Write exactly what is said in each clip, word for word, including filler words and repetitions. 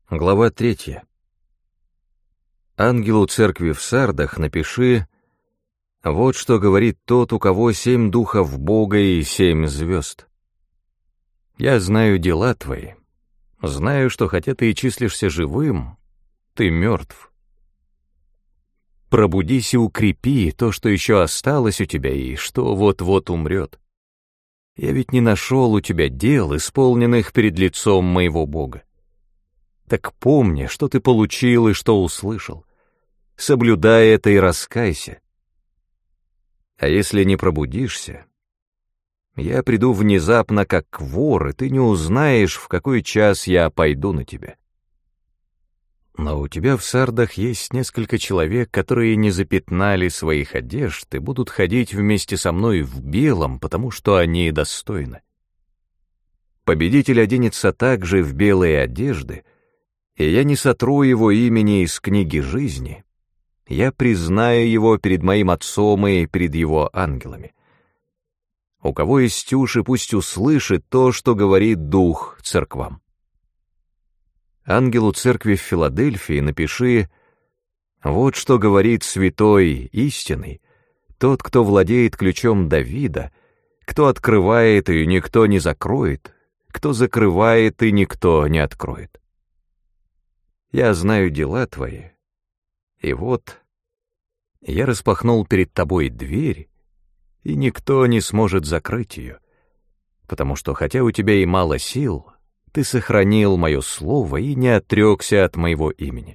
Глава третья. Ангелу церкви в Сардах напиши: вот что говорит тот, у кого семь духов Бога и семь звезд. Я знаю дела твои, знаю, что хотя ты и числишься живым, ты мертв. Пробудись и укрепи то, что еще осталось у тебя и что вот-вот умрет. Я ведь не нашел у тебя дел, исполненных перед лицом моего Бога. Так помни, что ты получил и что услышал. Соблюдай это и раскайся. А если не пробудишься, я приду внезапно как вор, и ты не узнаешь, в какой час я пойду на тебя. Но у тебя в Сардах есть несколько человек, которые не запятнали своих одежд и будут ходить вместе со мной в белом, потому что они достойны. Победитель оденется также в белые одежды, и я не сотру его имени из книги жизни. Я признаю его перед моим Отцом и перед его ангелами. У кого есть уши, пусть услышит то, что говорит Дух церквам. Ангелу церкви в Филадельфии напиши: вот что говорит святой истинный, тот, кто владеет ключом Давида, кто открывает и никто не закроет, кто закрывает и никто не откроет. Я знаю дела твои, и вот я распахнул перед тобой дверь, и никто не сможет закрыть ее, потому что хотя у тебя и мало сил, ты сохранил мое слово и не отрекся от моего имени.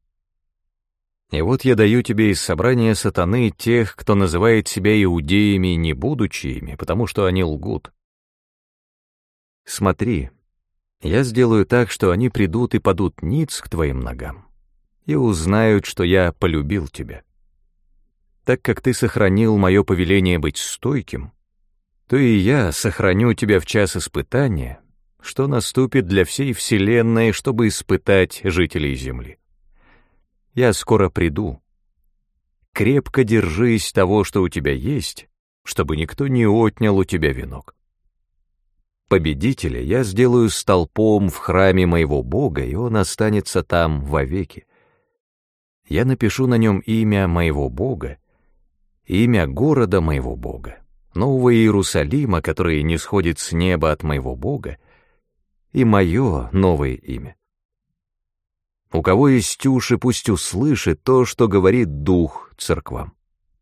И вот я даю тебе из собрания сатаны тех, кто называет себя иудеями, не будучи ими, потому что они лгут. Смотри, я сделаю так, что они придут и падут ниц к твоим ногам, и узнают, что я полюбил тебя. Так как ты сохранил мое повеление быть стойким, то и я сохраню тебя в час испытания, что наступит для всей вселенной, чтобы испытать жителей земли. Я скоро приду. Крепко держись того, что у тебя есть, чтобы никто не отнял у тебя венок. Победителя я сделаю столпом в храме моего Бога, и он останется там вовеки. Я напишу на нем имя моего Бога, имя города моего Бога, Нового Иерусалима, который не сходит с неба от моего Бога, и мое новое имя. У кого есть уши, пусть услышит то, что говорит Дух церквам.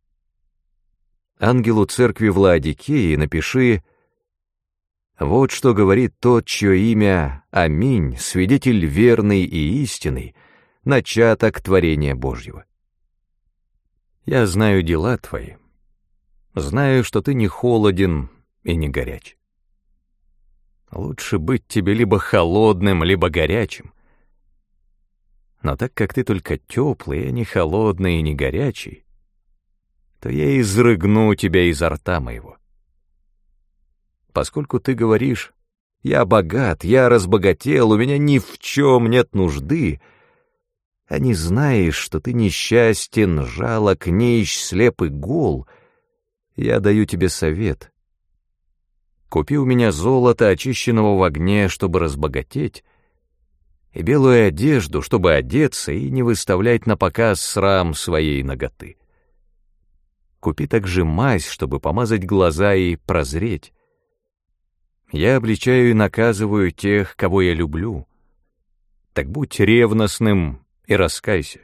Ангелу церкви в Лаодикее напиши: вот что говорит тот, чье имя Аминь, свидетель верный и истинный, начаток творения Божьего. Я знаю дела твои, знаю, что ты не холоден и не горяч. Лучше быть тебе либо холодным, либо горячим. Но так как ты только теплый, а не холодный и не горячий, то я изрыгну тебя изо рта моего. Поскольку ты говоришь: я богат, я разбогател, у меня ни в чем нет нужды, а не знаешь, что ты несчастен, жалок, нищ, слеп и гол, я даю тебе совет. Купи у меня золото, очищенного в огне, чтобы разбогатеть, и белую одежду, чтобы одеться и не выставлять на показ срам своей наготы. Купи также мазь, чтобы помазать глаза и прозреть. Я обличаю и наказываю тех, кого я люблю. Так будь ревностным и раскайся.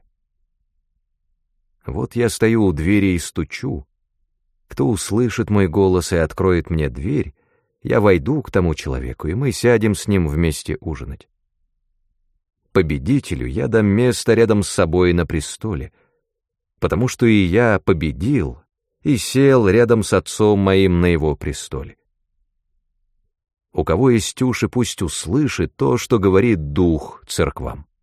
Вот я стою у двери и стучу. Кто услышит мой голос и откроет мне дверь, я войду к тому человеку, и мы сядем с ним вместе ужинать. Победителю я дам место рядом с собой на престоле, потому что и я победил и сел рядом с Отцом моим на его престоле. У кого есть уши, пусть услышит то, что говорит Дух церквам.